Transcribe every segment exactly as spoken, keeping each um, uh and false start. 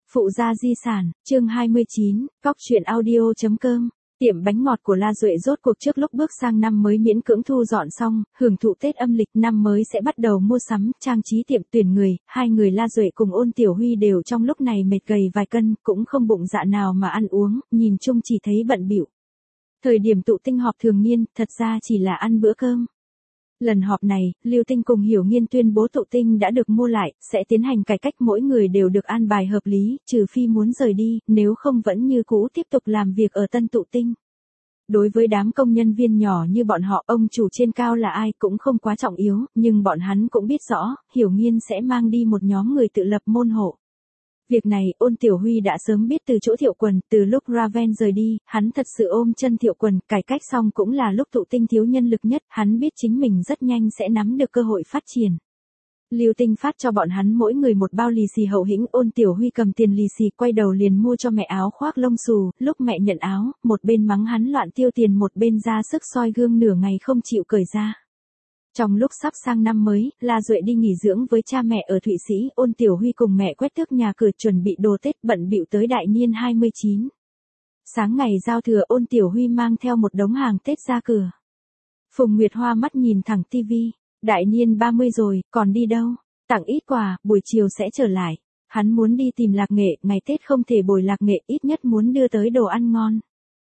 Phụ gia di sản, chương hai mươi chín, Cóc truyện audio.com. Tiệm bánh ngọt của La Duệ rốt cuộc trước lúc bước sang năm mới miễn cưỡng thu dọn xong, hưởng thụ Tết âm lịch năm mới sẽ bắt đầu mua sắm, trang trí tiệm tuyển người, hai người La Duệ cùng Ôn Tiểu Huy đều trong lúc này mệt gầy vài cân, cũng không bụng dạ nào mà ăn uống, nhìn chung chỉ thấy bận bịu. Thời điểm tụ tinh họp thường niên, thật ra chỉ là ăn bữa cơm. Lần họp này, Lưu Tinh cùng Hiểu Nghiên tuyên bố tụ tinh đã được mua lại, sẽ tiến hành cải cách mỗi người đều được an bài hợp lý, trừ phi muốn rời đi, nếu không vẫn như cũ tiếp tục làm việc ở tân tụ tinh. Đối với đám công nhân viên nhỏ như bọn họ, ông chủ trên cao là ai cũng không quá trọng yếu, nhưng bọn hắn cũng biết rõ, Hiểu Nghiên sẽ mang đi một nhóm người tự lập môn hộ. Việc này, Ôn Tiểu Huy đã sớm biết từ chỗ Thiệu Quần, từ lúc Raven rời đi, hắn thật sự ôm chân Thiệu Quần, cải cách xong cũng là lúc tụ tinh thiếu nhân lực nhất, hắn biết chính mình rất nhanh sẽ nắm được cơ hội phát triển. Lưu Tinh phát cho bọn hắn mỗi người một bao lì xì hậu hĩnh, Ôn Tiểu Huy cầm tiền lì xì quay đầu liền mua cho mẹ áo khoác lông xù, lúc mẹ nhận áo, một bên mắng hắn loạn tiêu tiền một bên ra sức soi gương nửa ngày không chịu cởi ra. Trong lúc sắp sang năm mới, La Duệ đi nghỉ dưỡng với cha mẹ ở Thụy Sĩ, Ôn Tiểu Huy cùng mẹ quét tước nhà cửa chuẩn bị đồ Tết bận bịu tới đại niên hai mươi chín. Sáng ngày giao thừa, Ôn Tiểu Huy mang theo một đống hàng Tết ra cửa. Phùng Nguyệt Hoa mắt nhìn thẳng tivi, đại niên ba mươi rồi, còn đi đâu? Tặng ít quà, buổi chiều sẽ trở lại. Hắn muốn đi tìm Lạc Nghệ, ngày Tết không thể bồi Lạc Nghệ, ít nhất muốn đưa tới đồ ăn ngon.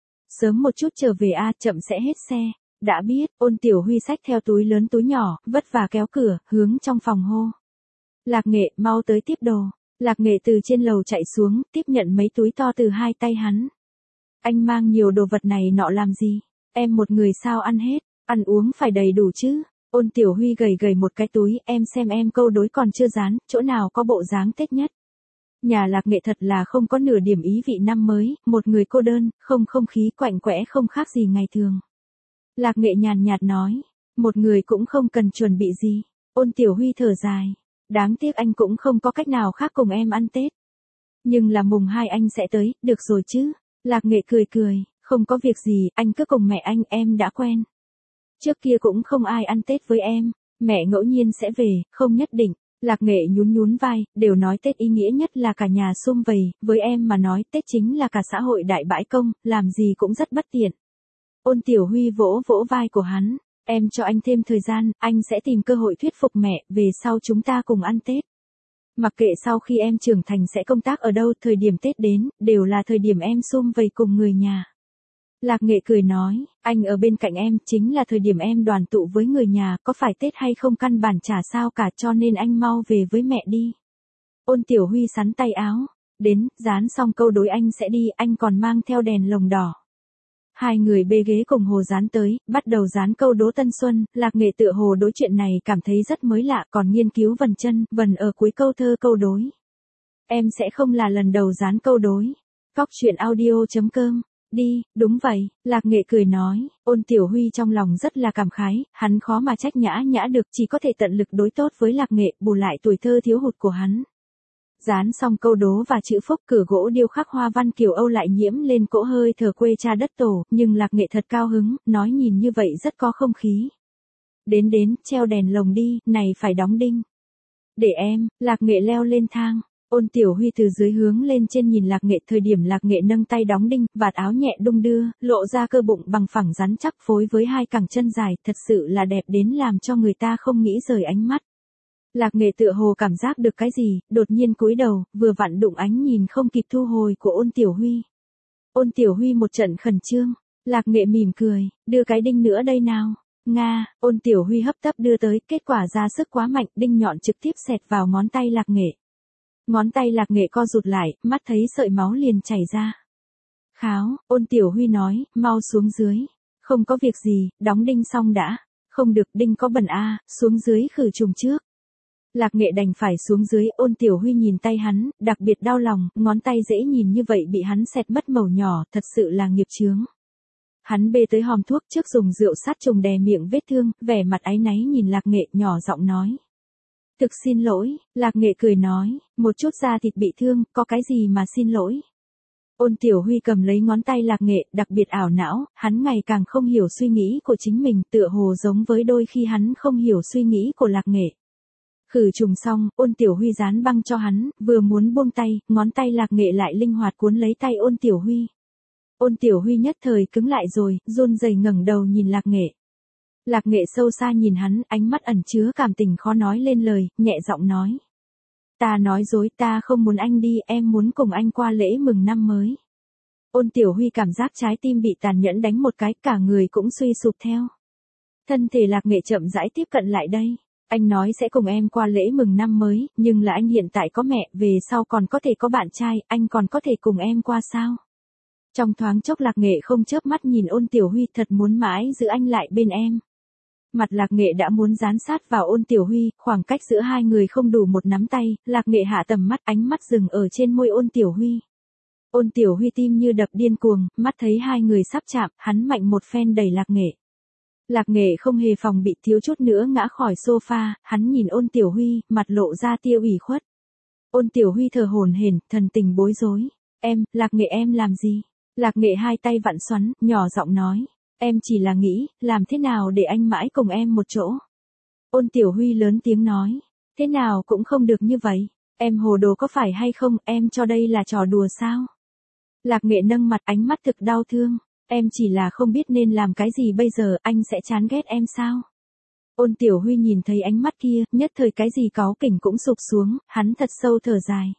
Sớm một chút trở về a, chậm sẽ hết xe. Đã biết, Ôn Tiểu Huy xách theo túi lớn túi nhỏ, vất vả kéo cửa, hướng trong phòng hô. Lạc Nghệ, mau tới tiếp đồ. Lạc Nghệ từ trên lầu chạy xuống, tiếp nhận mấy túi to từ hai tay hắn. Anh mang nhiều đồ vật này nọ làm gì? Em một người sao ăn hết, ăn uống phải đầy đủ chứ. Ôn Tiểu Huy gầy gầy một cái túi, em xem em câu đối còn chưa dán, chỗ nào có bộ dáng Tết nhất. Nhà Lạc Nghệ thật là không có nửa điểm ý vị năm mới, một người cô đơn, không không khí quạnh quẽ không khác gì ngày thường. Lạc Nghệ nhàn nhạt nói, một người cũng không cần chuẩn bị gì. Ôn Tiểu Huy thở dài, đáng tiếc anh cũng không có cách nào khác cùng em ăn Tết. Nhưng là mùng hai anh sẽ tới, được rồi chứ. Lạc Nghệ cười cười, không có việc gì, anh cứ cùng mẹ anh, em đã quen. Trước kia cũng không ai ăn Tết với em, mẹ ngẫu nhiên sẽ về, không nhất định. Lạc Nghệ nhún nhún vai, đều nói Tết ý nghĩa nhất là cả nhà sum vầy, với em mà nói Tết chính là cả xã hội đại bãi công, làm gì cũng rất bất tiện. Ôn Tiểu Huy vỗ vỗ vai của hắn, em cho anh thêm thời gian, anh sẽ tìm cơ hội thuyết phục mẹ, về sau chúng ta cùng ăn Tết. Mặc kệ sau khi em trưởng thành sẽ công tác ở đâu, thời điểm Tết đến, đều là thời điểm em sum vầy cùng người nhà. Lạc Nghệ cười nói, anh ở bên cạnh em, chính là thời điểm em đoàn tụ với người nhà, có phải Tết hay không căn bản chả sao cả, cho nên anh mau về với mẹ đi. Ôn Tiểu Huy sắn tay áo, đến, dán xong câu đối anh sẽ đi, anh còn mang theo đèn lồng đỏ. Hai người bê ghế cùng hồ dán tới, bắt đầu dán câu đố Tân Xuân, Lạc Nghệ tựa hồ đối chuyện này cảm thấy rất mới lạ, còn nghiên cứu vần chân, vần ở cuối câu thơ câu đối. Em sẽ không là lần đầu dán câu đối. Cóc truyện audio.com. Đi, đúng vậy, Lạc Nghệ cười nói, Ôn Tiểu Huy trong lòng rất là cảm khái, hắn khó mà trách nhã nhã được, chỉ có thể tận lực đối tốt với Lạc Nghệ, bù lại tuổi thơ thiếu hụt của hắn. Dán xong câu đố và chữ phúc, cửa gỗ điêu khắc hoa văn kiểu Âu lại nhiễm lên cỗ hơi thở quê cha đất tổ, nhưng Lạc Nghệ thật cao hứng, nói nhìn như vậy rất có không khí. Đến đến, treo đèn lồng đi, này phải đóng đinh. Để em, Lạc Nghệ leo lên thang. Ôn Tiểu Huy từ dưới hướng lên trên nhìn Lạc Nghệ, thời điểm Lạc Nghệ nâng tay đóng đinh, vạt áo nhẹ đung đưa, lộ ra cơ bụng bằng phẳng rắn chắc phối với hai cẳng chân dài, thật sự là đẹp đến làm cho người ta không nghĩ rời ánh mắt. Lạc Nghệ tựa hồ cảm giác được cái gì, đột nhiên cúi đầu, vừa vặn đụng ánh nhìn không kịp thu hồi của Ôn Tiểu Huy. Ôn Tiểu Huy một trận khẩn trương, Lạc Nghệ mỉm cười, đưa cái đinh nữa đây nào. Nga, Ôn Tiểu Huy hấp tấp đưa tới, kết quả ra sức quá mạnh, đinh nhọn trực tiếp xẹt vào ngón tay Lạc Nghệ. Ngón tay Lạc Nghệ co rụt lại, mắt thấy sợi máu liền chảy ra. Kháo, Ôn Tiểu Huy nói, mau xuống dưới. Không có việc gì, đóng đinh xong đã. Không được, đinh có bẩn a, xuống dưới khử trùng trước. Lạc Nghệ đành phải xuống dưới, Ôn Tiểu Huy nhìn tay hắn, đặc biệt đau lòng, ngón tay dễ nhìn như vậy bị hắn xẹt mất màu nhỏ, thật sự là nghiệp chướng. Hắn bê tới hòm thuốc trước dùng rượu sát trùng đè miệng vết thương, vẻ mặt áy náy nhìn Lạc Nghệ, nhỏ giọng nói. Thực xin lỗi, Lạc Nghệ cười nói, một chút da thịt bị thương, có cái gì mà xin lỗi. Ôn Tiểu Huy cầm lấy ngón tay Lạc Nghệ, đặc biệt ảo não, hắn ngày càng không hiểu suy nghĩ của chính mình, tựa hồ giống với đôi khi hắn không hiểu suy nghĩ của Lạc Nghệ. Khử trùng xong, Ôn Tiểu Huy dán băng cho hắn, vừa muốn buông tay, ngón tay Lạc Nghệ lại linh hoạt cuốn lấy tay Ôn Tiểu Huy. Ôn Tiểu Huy nhất thời cứng lại rồi, run rẩy ngẩng đầu nhìn Lạc Nghệ. Lạc Nghệ sâu xa nhìn hắn, ánh mắt ẩn chứa cảm tình khó nói lên lời, nhẹ giọng nói. Ta nói dối, ta không muốn anh đi, em muốn cùng anh qua lễ mừng năm mới. Ôn Tiểu Huy cảm giác trái tim bị tàn nhẫn đánh một cái, cả người cũng suy sụp theo. Thân thể Lạc Nghệ chậm rãi tiếp cận lại đây. Anh nói sẽ cùng em qua lễ mừng năm mới, nhưng là anh hiện tại có mẹ, về sau còn có thể có bạn trai, anh còn có thể cùng em qua sao? Trong thoáng chốc Lạc Nghệ không chớp mắt nhìn Ôn Tiểu Huy, thật muốn mãi giữ anh lại bên em. Mặt Lạc Nghệ đã muốn dán sát vào Ôn Tiểu Huy, khoảng cách giữa hai người không đủ một nắm tay, Lạc Nghệ hạ tầm mắt, ánh mắt dừng ở trên môi Ôn Tiểu Huy. Ôn Tiểu Huy tim như đập điên cuồng, mắt thấy hai người sắp chạm, hắn mạnh một phen đẩy Lạc Nghệ. Lạc Nghệ không hề phòng bị, thiếu chút nữa ngã khỏi sofa, hắn nhìn Ôn Tiểu Huy, mặt lộ ra tia ủy khuất. Ôn Tiểu Huy thở hổn hển, thần tình bối rối. Em, Lạc Nghệ em làm gì? Lạc Nghệ hai tay vặn xoắn, nhỏ giọng nói. Em chỉ là nghĩ, làm thế nào để anh mãi cùng em một chỗ. Ôn Tiểu Huy lớn tiếng nói. Thế nào cũng không được như vậy. Em hồ đồ có phải hay không, em cho đây là trò đùa sao? Lạc Nghệ nâng mặt, ánh mắt thực đau thương. Em chỉ là không biết nên làm cái gì bây giờ, anh sẽ chán ghét em sao? Ôn Tiểu Huy nhìn thấy ánh mắt kia, nhất thời cái gì cáu kỉnh cũng sụp xuống, hắn thật sâu thở dài.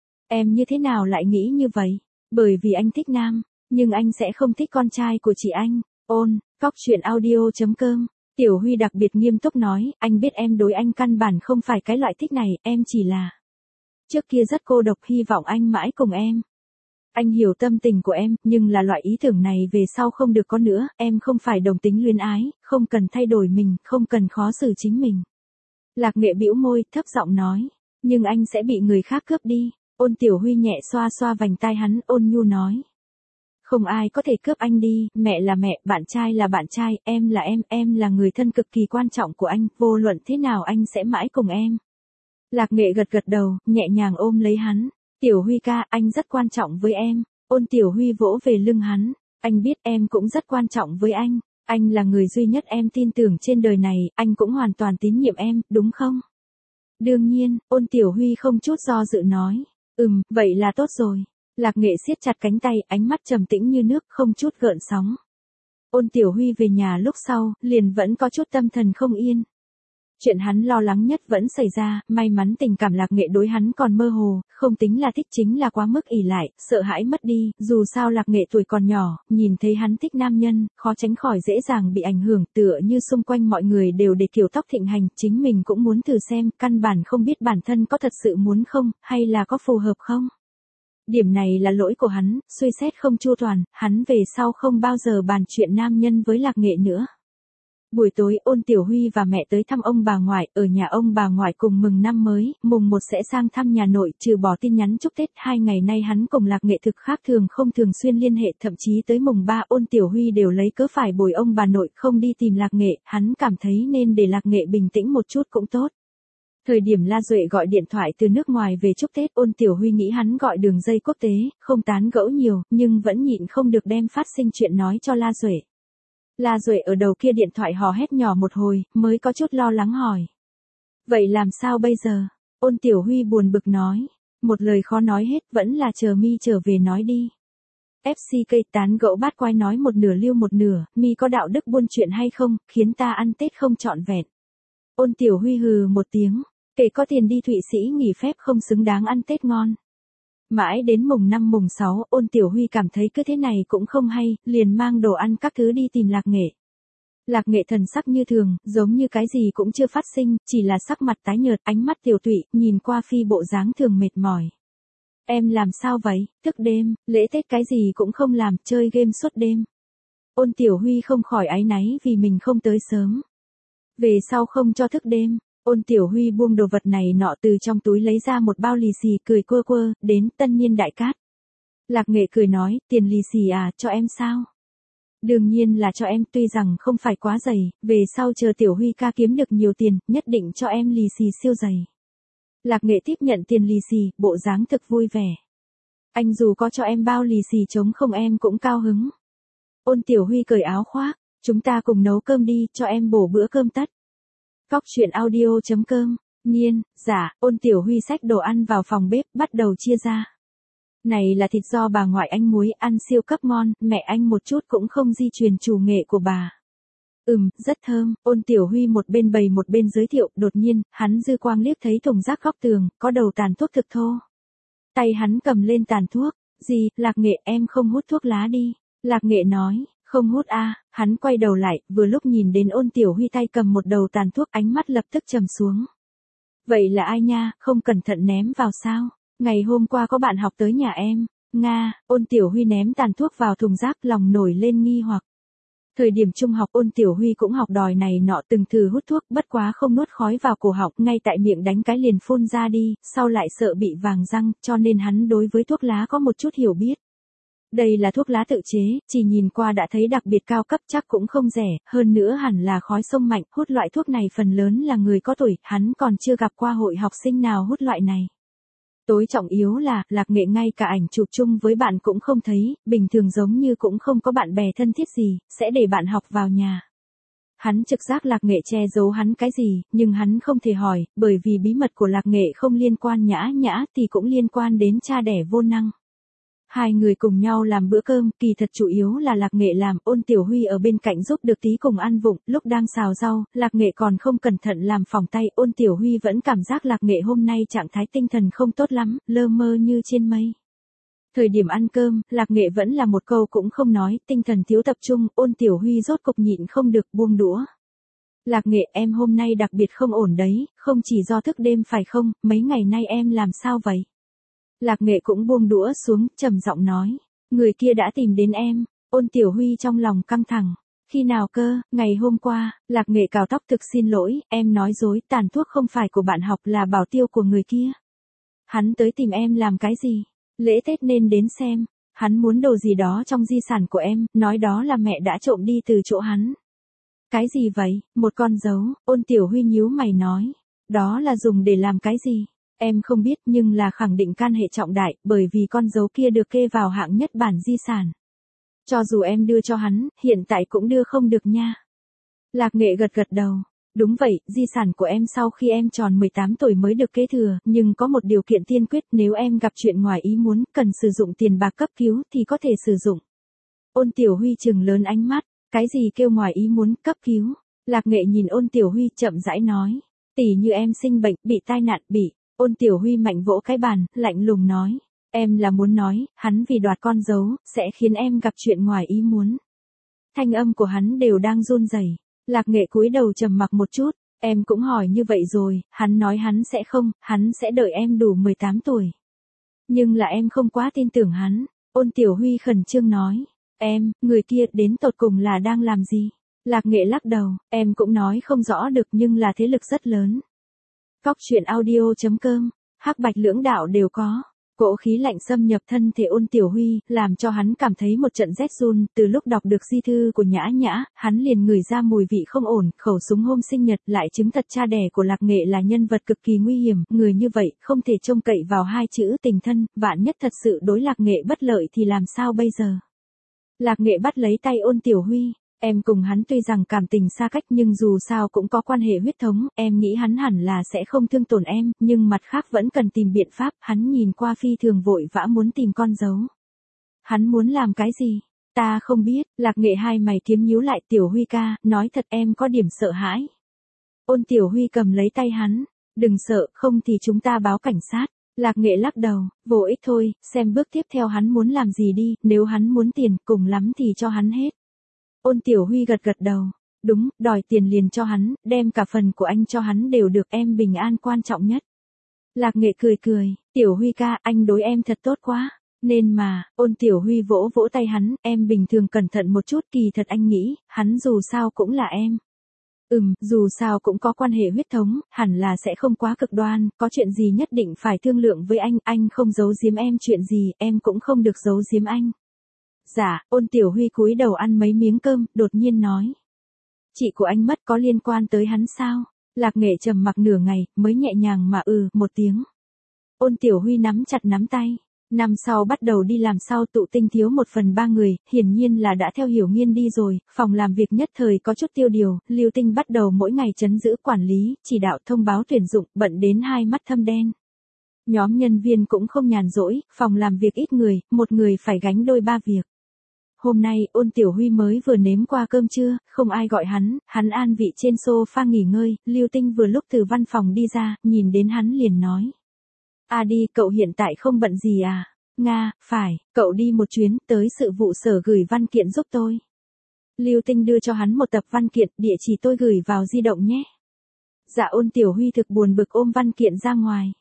Em như thế nào lại nghĩ như vậy? Bởi vì anh thích nam, nhưng anh sẽ không thích con trai của chị anh. Ôn, Cóc Truyện Audio chấm com. Tiểu Huy đặc biệt nghiêm túc nói, anh biết em đối anh căn bản không phải cái loại thích này, em chỉ là trước kia rất cô độc, hy vọng anh mãi cùng em. Anh hiểu tâm tình của em, nhưng là loại ý tưởng này về sau không được có nữa, em không phải đồng tính luyến ái, không cần thay đổi mình, không cần khó xử chính mình. Lạc Nghệ bĩu môi, thấp giọng nói, nhưng anh sẽ bị người khác cướp đi. Ôn Tiểu Huy nhẹ xoa xoa vành tai hắn, ôn nhu nói. Không ai có thể cướp anh đi, mẹ là mẹ, bạn trai là bạn trai, em là em, em là người thân cực kỳ quan trọng của anh, vô luận thế nào anh sẽ mãi cùng em. Lạc Nghệ gật gật đầu, nhẹ nhàng ôm lấy hắn. Tiểu Huy ca, anh rất quan trọng với em. Ôn Tiểu Huy vỗ về lưng hắn. Anh biết em cũng rất quan trọng với anh. Anh là người duy nhất em tin tưởng trên đời này, anh cũng hoàn toàn tín nhiệm em, đúng không? Đương nhiên, Ôn Tiểu Huy không chút do dự nói. Ừm, vậy là tốt rồi. Lạc Nghệ siết chặt cánh tay, ánh mắt trầm tĩnh như nước, không chút gợn sóng. Ôn Tiểu Huy về nhà lúc sau, liền vẫn có chút tâm thần không yên. Chuyện hắn lo lắng nhất vẫn xảy ra, may mắn tình cảm Lạc Nghệ đối hắn còn mơ hồ, không tính là thích chính là quá mức ỷ lại, sợ hãi mất đi, dù sao Lạc Nghệ tuổi còn nhỏ, nhìn thấy hắn thích nam nhân, khó tránh khỏi dễ dàng bị ảnh hưởng, tựa như xung quanh mọi người đều để kiểu tóc thịnh hành, chính mình cũng muốn thử xem, căn bản không biết bản thân có thật sự muốn không, hay là có phù hợp không. Điểm này là lỗi của hắn, suy xét không chu toàn, hắn về sau không bao giờ bàn chuyện nam nhân với Lạc Nghệ nữa. Buổi tối, Ôn Tiểu Huy và mẹ tới thăm ông bà ngoại, ở nhà ông bà ngoại cùng mừng năm mới, mùng một sẽ sang thăm nhà nội, trừ bỏ tin nhắn chúc Tết, hai ngày nay hắn cùng Lạc Nghệ thực khác thường không thường xuyên liên hệ, thậm chí tới mùng ba Ôn Tiểu Huy đều lấy cớ phải bồi ông bà nội, không đi tìm Lạc Nghệ, hắn cảm thấy nên để Lạc Nghệ bình tĩnh một chút cũng tốt. Thời điểm La Duệ gọi điện thoại từ nước ngoài về chúc Tết, Ôn Tiểu Huy nghĩ hắn gọi đường dây quốc tế, không tán gẫu nhiều, nhưng vẫn nhịn không được đem phát sinh chuyện nói cho La Duệ. La Duệ ở đầu kia điện thoại hò hét nhỏ một hồi, mới có chút lo lắng hỏi. Vậy làm sao bây giờ? Ôn Tiểu Huy buồn bực nói. Một lời khó nói hết, vẫn là chờ mi trở về nói đi. ép xê ca tán gẫu bát quái nói một nửa lưu một nửa, mi có đạo đức buôn chuyện hay không, khiến ta ăn Tết không trọn vẹn. Ôn Tiểu Huy hừ một tiếng, kể có tiền đi Thụy Sĩ nghỉ phép không xứng đáng ăn Tết ngon. Mãi đến mùng năm mùng sáu, Ôn Tiểu Huy cảm thấy cứ thế này cũng không hay, liền mang đồ ăn các thứ đi tìm Lạc Nghệ. Lạc Nghệ thần sắc như thường, giống như cái gì cũng chưa phát sinh, chỉ là sắc mặt tái nhợt, ánh mắt tiểu tụy, nhìn qua phi bộ dáng thường mệt mỏi. Em làm sao vậy, thức đêm, lễ Tết cái gì cũng không làm, chơi game suốt đêm. Ôn Tiểu Huy không khỏi áy náy vì mình không tới sớm. Về sau không cho thức đêm. Ôn Tiểu Huy buông đồ vật này nọ từ trong túi lấy ra một bao lì xì, cười quơ quơ, đến tân niên đại cát. Lạc Nghệ cười nói, tiền lì xì à, cho em sao? Đương nhiên là cho em, tuy rằng không phải quá dày, về sau chờ Tiểu Huy ca kiếm được nhiều tiền, nhất định cho em lì xì siêu dày. Lạc Nghệ tiếp nhận tiền lì xì, bộ dáng thực vui vẻ. Anh dù có cho em bao lì xì trống không em cũng cao hứng. Ôn Tiểu Huy cởi áo khoác, chúng ta cùng nấu cơm đi, cho em bổ bữa cơm tất. Cóc Truyện Audio chấm com nhiên, dạ, Ôn Tiểu Huy xách đồ ăn vào phòng bếp, bắt đầu chia ra. Này là thịt do bà ngoại anh muối, ăn siêu cấp ngon, mẹ anh một chút cũng không di truyền chủ nghệ của bà. Ừm, rất thơm, Ôn Tiểu Huy một bên bày một bên giới thiệu, đột nhiên, hắn dư quang liếc thấy thùng rác góc tường, có đầu tàn thuốc thực thô. Tay hắn cầm lên tàn thuốc, gì, Lạc Nghệ em không hút thuốc lá đi. Lạc Nghệ nói, không hút a. Hắn quay đầu lại, vừa lúc nhìn đến Ôn Tiểu Huy tay cầm một đầu tàn thuốc, ánh mắt lập tức trầm xuống. Vậy là ai nha, không cẩn thận ném vào sao? Ngày hôm qua có bạn học tới nhà em. Nga, Ôn Tiểu Huy ném tàn thuốc vào thùng rác, lòng nổi lên nghi hoặc. Thời điểm trung học Ôn Tiểu Huy cũng học đòi này nọ, từng thử hút thuốc, bất quá không nuốt khói vào cổ họng, ngay tại miệng đánh cái liền phun ra đi, sau lại sợ bị vàng răng, cho nên hắn đối với thuốc lá có một chút hiểu biết. Đây là thuốc lá tự chế, chỉ nhìn qua đã thấy đặc biệt cao cấp, chắc cũng không rẻ, hơn nữa hẳn là khói sông mạnh, hút loại thuốc này phần lớn là người có tuổi, hắn còn chưa gặp qua hội học sinh nào hút loại này. Tối trọng yếu là, Lạc Nghệ ngay cả ảnh chụp chung với bạn cũng không thấy, bình thường giống như cũng không có bạn bè thân thiết gì, sẽ để bạn học vào nhà. Hắn trực giác Lạc Nghệ che giấu hắn cái gì, nhưng hắn không thể hỏi, bởi vì bí mật của Lạc Nghệ không liên quan Nhã Nhã thì cũng liên quan đến cha đẻ vô năng. Hai người cùng nhau làm bữa cơm, kỳ thật chủ yếu là Lạc Nghệ làm, Ôn Tiểu Huy ở bên cạnh giúp được tí cùng ăn vụng, lúc đang xào rau, Lạc Nghệ còn không cẩn thận làm phỏng tay, Ôn Tiểu Huy vẫn cảm giác Lạc Nghệ hôm nay trạng thái tinh thần không tốt lắm, lơ mơ như trên mây. Thời điểm ăn cơm, Lạc Nghệ vẫn là một câu cũng không nói, tinh thần thiếu tập trung, Ôn Tiểu Huy rốt cục nhịn không được buông đũa. Lạc Nghệ em hôm nay đặc biệt không ổn đấy, không chỉ do thức đêm phải không, mấy ngày nay em làm sao vậy? Lạc Nghệ cũng buông đũa xuống, trầm giọng nói, người kia đã tìm đến em. Ôn Tiểu Huy trong lòng căng thẳng. Khi nào cơ? Ngày hôm qua. Lạc Nghệ cào tóc, thực xin lỗi, em nói dối, tàn thuốc không phải của bạn học, là bảo tiêu của người kia. Hắn tới tìm em làm cái gì? Lễ Tết nên đến xem. Hắn muốn đồ gì đó trong di sản của em, nói đó là mẹ đã trộm đi từ chỗ hắn. Cái gì vậy? Một con dấu. Ôn Tiểu Huy nhíu mày nói, đó là dùng để làm cái gì? Em không biết, nhưng là khẳng định can hệ trọng đại, bởi vì con dấu kia được kê vào hạng nhất bản di sản. Cho dù em đưa cho hắn, hiện tại cũng đưa không được nha. Lạc Nghệ gật gật đầu. Đúng vậy, di sản của em sau khi em tròn mười tám tuổi mới được kế thừa, nhưng có một điều kiện tiên quyết, nếu em gặp chuyện ngoài ý muốn, cần sử dụng tiền bạc cấp cứu thì có thể sử dụng. Ôn Tiểu Huy trừng lớn ánh mắt, cái gì kêu ngoài ý muốn, cấp cứu? Lạc Nghệ nhìn Ôn Tiểu Huy chậm rãi nói, tỉ như em sinh bệnh, bị tai nạn, bị. Ôn Tiểu Huy mạnh vỗ cái bàn, lạnh lùng nói, em là muốn nói, hắn vì đoạt con dấu, sẽ khiến em gặp chuyện ngoài ý muốn. Thanh âm của hắn đều đang run rẩy. Lạc Nghệ cúi đầu trầm mặc một chút, em cũng hỏi như vậy rồi, hắn nói hắn sẽ không, hắn sẽ đợi em đủ mười tám tuổi. Nhưng là em không quá tin tưởng hắn. Ôn Tiểu Huy khẩn trương nói, em, người kia đến tột cùng là đang làm gì? Lạc Nghệ lắc đầu, em cũng nói không rõ được, nhưng là thế lực rất lớn. Cóc truyện audio chấm com, hắc bạch lưỡng đạo đều có. Cỗ khí lạnh xâm nhập thân thể Ôn Tiểu Huy, làm cho hắn cảm thấy một trận rét run, từ lúc đọc được di thư của Nhã Nhã, hắn liền ngửi ra mùi vị không ổn, khẩu súng hôm sinh nhật lại chứng thật cha đẻ của Lạc Nghệ là nhân vật cực kỳ nguy hiểm, người như vậy không thể trông cậy vào hai chữ tình thân, vạn nhất thật sự đối Lạc Nghệ bất lợi thì làm sao bây giờ? Lạc Nghệ bắt lấy tay Ôn Tiểu Huy. Em cùng hắn tuy rằng cảm tình xa cách nhưng dù sao cũng có quan hệ huyết thống, em nghĩ hắn hẳn là sẽ không thương tổn em, nhưng mặt khác vẫn cần tìm biện pháp, hắn nhìn qua phi thường vội vã muốn tìm con dấu. Hắn muốn làm cái gì? Ta không biết, Lạc Nghệ hai mày kiếm nhíu lại, Tiểu Huy ca, nói thật em có điểm sợ hãi. Ôn Tiểu Huy cầm lấy tay hắn, đừng sợ, không thì chúng ta báo cảnh sát. Lạc Nghệ lắc đầu, vô ích thôi, xem bước tiếp theo hắn muốn làm gì đi, nếu hắn muốn tiền, cùng lắm thì cho hắn hết. Ôn Tiểu Huy gật gật đầu, đúng, đòi tiền liền cho hắn, đem cả phần của anh cho hắn đều được, em bình an quan trọng nhất. Lạc Nghệ cười cười, Tiểu Huy ca, anh đối em thật tốt quá, nên mà. Ôn Tiểu Huy vỗ vỗ tay hắn, em bình thường cẩn thận một chút, kỳ thật anh nghĩ, hắn dù sao cũng là em. Ừm, dù sao cũng có quan hệ huyết thống, hẳn là sẽ không quá cực đoan, có chuyện gì nhất định phải thương lượng với anh, anh không giấu giếm em chuyện gì, em cũng không được giấu giếm anh. Dạ, Ôn Tiểu Huy cúi đầu ăn mấy miếng cơm, đột nhiên nói. Chị của anh mất có liên quan tới hắn sao? Lạc Nghệ trầm mặc nửa ngày, mới nhẹ nhàng mà ừ, một tiếng. Ôn Tiểu Huy nắm chặt nắm tay. Năm sau bắt đầu đi làm sau tụ tinh thiếu một phần ba người, hiển nhiên là đã theo Hiểu Nghiên đi rồi, phòng làm việc nhất thời có chút tiêu điều, Lưu Tinh bắt đầu mỗi ngày trấn giữ quản lý, chỉ đạo thông báo tuyển dụng, bận đến hai mắt thâm đen. Nhóm nhân viên cũng không nhàn rỗi, phòng làm việc ít người, một người phải gánh đôi ba việc. Hôm nay, Ôn Tiểu Huy mới vừa nếm qua cơm trưa, không ai gọi hắn, hắn an vị trên sofa nghỉ ngơi, Lưu Tinh vừa lúc từ văn phòng đi ra, nhìn đến hắn liền nói. À đi, cậu hiện tại không bận gì à? Nga, phải, cậu đi một chuyến, tới sự vụ sở gửi văn kiện giúp tôi. Lưu Tinh đưa cho hắn một tập văn kiện, địa chỉ tôi gửi vào di động nhé. Dạ Ôn Tiểu Huy thực buồn bực ôm văn kiện ra ngoài.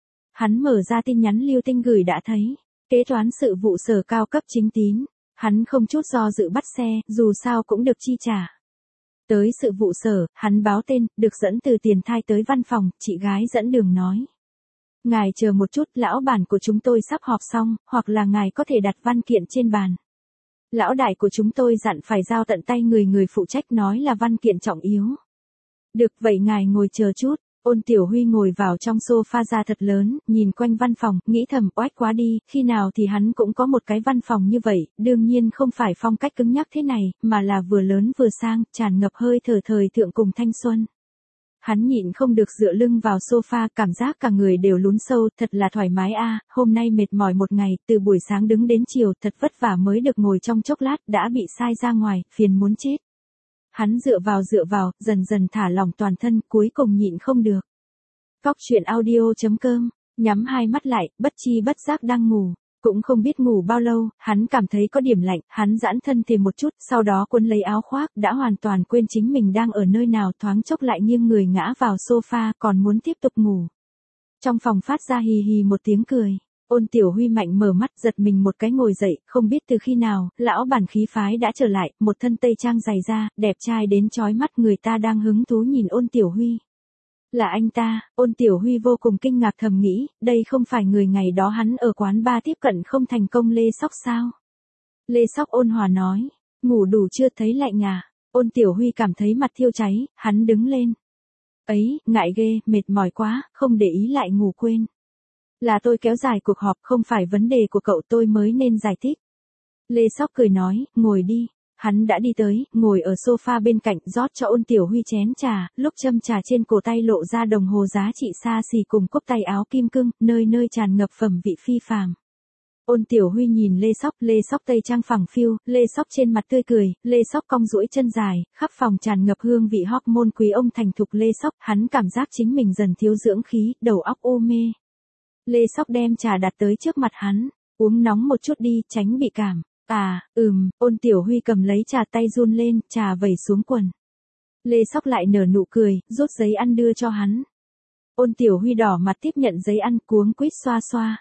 Hắn mở ra tin nhắn Lưu Tinh gửi đã thấy, kế toán sự vụ sở cao cấp chính tín. Hắn không chút do dự bắt xe, dù sao cũng được chi trả. Tới sự vụ sở, hắn báo tên, được dẫn từ tiền thai tới văn phòng, chị gái dẫn đường nói. Ngài chờ một chút, lão bản của chúng tôi sắp họp xong, hoặc là ngài có thể đặt văn kiện trên bàn. Lão đại của chúng tôi dặn phải giao tận tay người người phụ trách nói là văn kiện trọng yếu. Được vậy ngài ngồi chờ chút. Ôn Tiểu Huy ngồi vào trong sofa da thật lớn, nhìn quanh văn phòng, nghĩ thầm oách quá đi, khi nào thì hắn cũng có một cái văn phòng như vậy, đương nhiên không phải phong cách cứng nhắc thế này, mà là vừa lớn vừa sang, tràn ngập hơi thở thời thượng cùng thanh xuân. Hắn nhịn không được dựa lưng vào sofa, cảm giác cả người đều lún sâu, thật là thoải mái a. Hôm nay mệt mỏi một ngày, từ buổi sáng đứng đến chiều, thật vất vả mới được ngồi trong chốc lát, đã bị sai ra ngoài, phiền muốn chết. Hắn dựa vào dựa vào, dần dần thả lỏng toàn thân, cuối cùng nhịn không được. Cóc truyện audio chấm com, nhắm hai mắt lại, bất chi bất giác đang ngủ. Cũng không biết ngủ bao lâu, hắn cảm thấy có điểm lạnh, hắn giãn thân thì một chút, sau đó cuốn lấy áo khoác, đã hoàn toàn quên chính mình đang ở nơi nào, thoáng chốc lại nghiêng người ngã vào sofa, còn muốn tiếp tục ngủ. Trong phòng phát ra hì hì một tiếng cười. Ôn Tiểu Huy mạnh mở mắt, giật mình một cái ngồi dậy, không biết từ khi nào, lão bản khí phái đã trở lại, một thân tây trang dày da, đẹp trai đến chói mắt, người ta đang hứng thú nhìn Ôn Tiểu Huy. Là anh ta. Ôn Tiểu Huy vô cùng kinh ngạc thầm nghĩ, đây không phải người ngày đó hắn ở quán bar tiếp cận không thành công Lê Sóc sao? Lê Sóc ôn hòa nói, ngủ đủ chưa thấy lạnh à? Ôn Tiểu Huy cảm thấy mặt thiêu cháy, hắn đứng lên. Ấy, ngại ghê, mệt mỏi quá, không để ý lại ngủ quên. Là tôi kéo dài cuộc họp, không phải vấn đề của cậu, tôi mới nên giải thích. Lê Sóc cười nói, ngồi đi. Hắn đã đi tới, ngồi ở sofa bên cạnh, rót cho Ôn Tiểu Huy chén trà, lúc châm trà trên cổ tay lộ ra đồng hồ giá trị xa xỉ cùng cúc tay áo kim cương, nơi nơi tràn ngập phẩm vị phi phàm. Ôn Tiểu Huy nhìn Lê Sóc, Lê Sóc tây trang phẳng phiu, Lê Sóc trên mặt tươi cười, Lê Sóc cong duỗi chân dài, khắp phòng tràn ngập hương vị hormone quý ông thành thục Lê Sóc, hắn cảm giác chính mình dần thiếu dưỡng khí, đầu óc u mê. Lê Sóc đem trà đặt tới trước mặt hắn, uống nóng một chút đi, tránh bị cảm. À, ừm, Ôn Tiểu Huy cầm lấy trà tay run lên, trà vẩy xuống quần. Lê Sóc lại nở nụ cười, rút giấy ăn đưa cho hắn. Ôn Tiểu Huy đỏ mặt tiếp nhận giấy ăn, cuống quýt xoa xoa.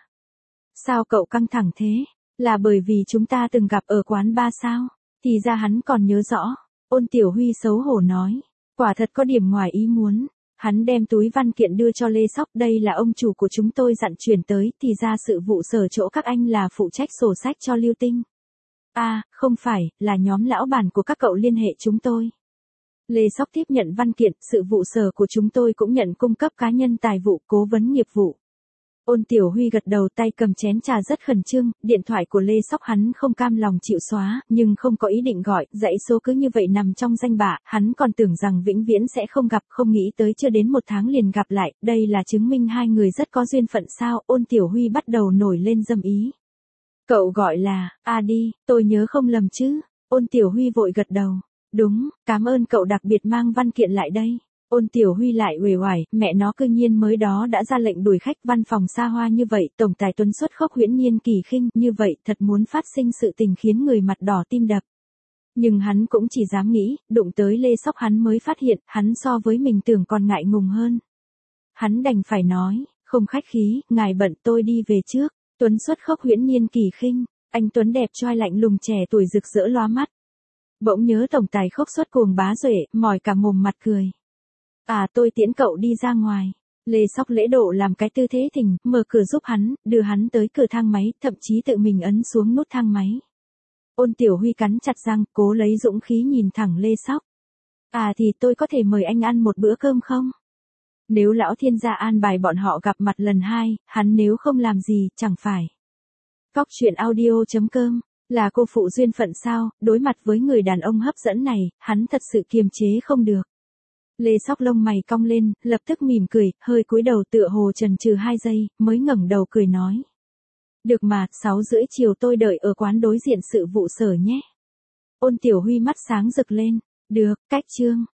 Sao cậu căng thẳng thế? Là bởi vì chúng ta từng gặp ở quán bar sao? Thì ra hắn còn nhớ rõ. Ôn Tiểu Huy xấu hổ nói. Quả thật có điểm ngoài ý muốn. Hắn đem túi văn kiện đưa cho Lê Sóc, đây là ông chủ của chúng tôi dặn chuyển tới, thì ra sự vụ sở chỗ các anh là phụ trách sổ sách cho Lưu Tinh. À, không phải, là nhóm lão bản của các cậu liên hệ chúng tôi. Lê Sóc tiếp nhận văn kiện, sự vụ sở của chúng tôi cũng nhận cung cấp cá nhân tài vụ, cố vấn nghiệp vụ. Ôn Tiểu Huy gật đầu, tay cầm chén trà rất khẩn trương, điện thoại của Lê Sóc hắn không cam lòng chịu xóa, nhưng không có ý định gọi, dãy số cứ như vậy nằm trong danh bạ, hắn còn tưởng rằng vĩnh viễn sẽ không gặp, không nghĩ tới chưa đến một tháng liền gặp lại, đây là chứng minh hai người rất có duyên phận sao. Ôn Tiểu Huy bắt đầu nổi lên dâm ý. Cậu gọi là, à đi, tôi nhớ không lầm chứ. Ôn Tiểu Huy vội gật đầu. Đúng, cảm ơn cậu đặc biệt mang văn kiện lại đây. Ôn Tiểu Huy lại uể oải, mẹ nó cư nhiên mới đó đã ra lệnh đuổi khách, văn phòng xa hoa như vậy, tổng tài tuấn xuất khốc huyễn nhiên kỳ khinh, như vậy thật muốn phát sinh sự tình khiến người mặt đỏ tim đập. Nhưng hắn cũng chỉ dám nghĩ, đụng tới Lê Sóc hắn mới phát hiện, hắn so với mình tưởng còn ngại ngùng hơn. Hắn đành phải nói, không khách khí, ngài bận tôi đi về trước. Tuấn xuất khốc huyễn nhiên kỳ khinh, anh Tuấn đẹp trai lạnh lùng trẻ tuổi rực rỡ lóa mắt. Bỗng nhớ tổng tài khốc xuất cuồng bá duệ, mỏi cả mồm mặt cười. À tôi tiễn cậu đi ra ngoài. Lê Sóc lễ độ làm cái tư thế thình, mở cửa giúp hắn, đưa hắn tới cửa thang máy, thậm chí tự mình ấn xuống nút thang máy. Ôn Tiểu Huy cắn chặt răng, cố lấy dũng khí nhìn thẳng Lê Sóc. À thì tôi có thể mời anh ăn một bữa cơm không? Nếu lão thiên gia an bài bọn họ gặp mặt lần hai, hắn nếu không làm gì, chẳng phải. Cóc truyện audio chấm com. Là cô phụ duyên phận sao, đối mặt với người đàn ông hấp dẫn này, hắn thật sự kiềm chế không được. Lê Sóc lông mày cong lên, lập tức mỉm cười, hơi cúi đầu tựa hồ chần chừ hai giây, mới ngẩng đầu cười nói. Được mà, sáu rưỡi chiều tôi đợi ở quán đối diện sự vụ sở nhé. Ôn Tiểu Huy mắt sáng rực lên. Được, cách chương.